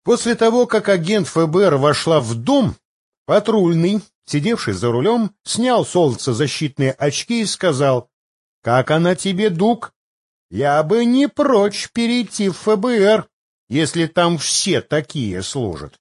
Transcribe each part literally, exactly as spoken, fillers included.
После того, как агент ФБР вошла в дом, патрульный, сидевший за рулем, снял солнцезащитные очки и сказал: «Как она тебе, Дуг? Я бы не прочь перейти в ФБР, если там все такие служат».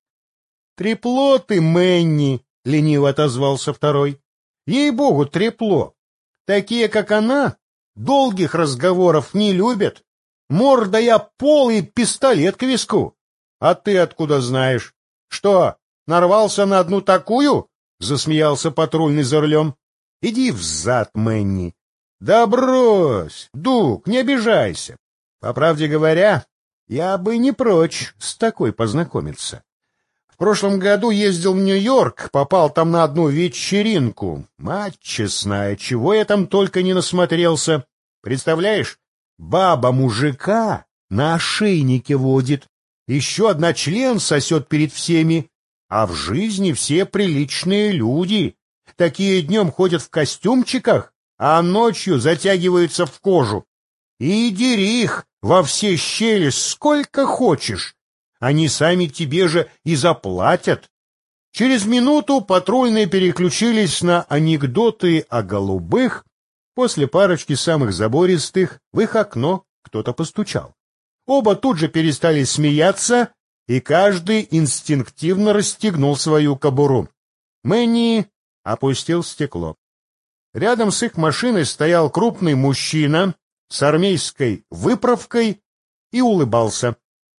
«Трепло ты, Мэнни», — лениво отозвался второй. «Ей-богу, трепло. Такие, как она, долгих разговоров не любят. Морда я пол и пистолет к виску. А ты откуда знаешь? Что, нарвался на одну такую?» — засмеялся патрульный за рулем. «Иди взад, Мэнни». «Да брось, Дуг, не обижайся. По правде говоря, я бы не прочь с такой познакомиться. В прошлом году ездил в Нью-Йорк, попал там на одну вечеринку. Мать честная, чего я там только не насмотрелся. Представляешь, баба мужика на ошейнике водит, еще одна член сосет перед всеми, а в жизни все приличные люди. Такие днем ходят в костюмчиках, а ночью затягиваются в кожу. И дери их во все щели сколько хочешь. Они сами тебе же и заплатят. Через минуту патрульные переключились на анекдоты о голубых. После парочки самых забористых в их окно кто-то постучал. Оба тут же перестали смеяться, и каждый инстинктивно расстегнул свою кобуру. Мэнни опустил стекло. Рядом с их машиной стоял крупный мужчина с армейской выправкой и улыбался.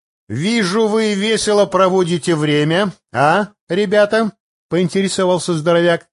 «Вижу, вы весело проводите время, а, ребята?» — поинтересовался здоровяк.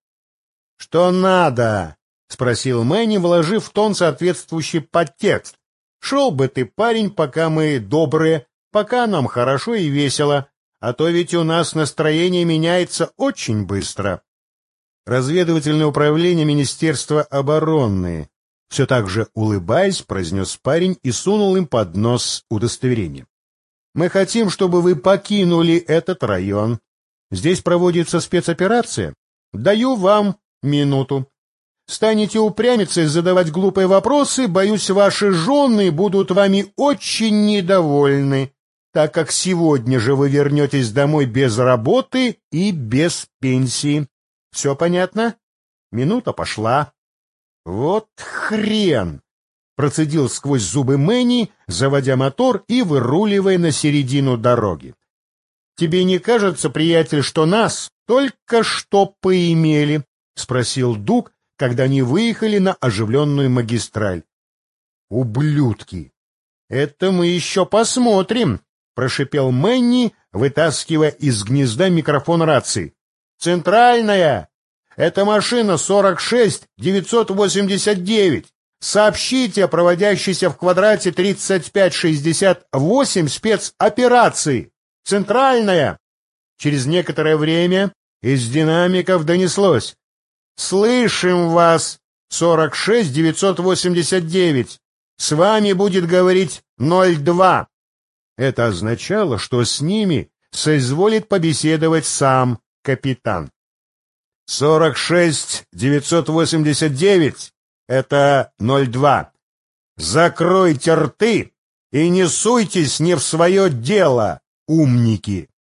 «Что надо?» — спросил Мэнни, вложив в тон соответствующий подтекст. «Шел бы ты, парень, пока мы добрые, пока нам хорошо и весело, а то ведь у нас настроение меняется очень быстро». «Разведывательное управление Министерства обороны», — все так же улыбаясь, произнес парень и сунул им под нос удостоверение. «Мы хотим, чтобы вы покинули этот район. Здесь проводится спецоперация. Даю вам минуту. Станете упрямиться и задавать глупые вопросы, боюсь, ваши жены будут вами очень недовольны, так как сегодня же вы вернетесь домой без работы и без пенсии. Все понятно? Минута пошла». «Вот хрен!» — процедил сквозь зубы Мэнни, заводя мотор и выруливая на середину дороги. «Тебе не кажется, приятель, что нас только что поимели?» — спросил Дуг, когда они выехали на оживленную магистраль. «Ублюдки!» «Это мы еще посмотрим», — прошипел Мэнни, вытаскивая из гнезда микрофон рации. «Центральная! Это машина сорок шесть девятьсот восемьдесят девять. Сообщите о проводящейся в квадрате тридцать пять шестьдесят восемь спецоперации. Центральная!» Через некоторое время из динамиков донеслось: «Слышим вас, сорок шесть девятьсот восемьдесят девять. С вами будет говорить ноль два». Это означало, что с ними соизволит побеседовать сам капитан. «сорок шесть девятьсот восемьдесят девять, это ноль два. Закройте рты и не суйтесь не в свое дело, умники».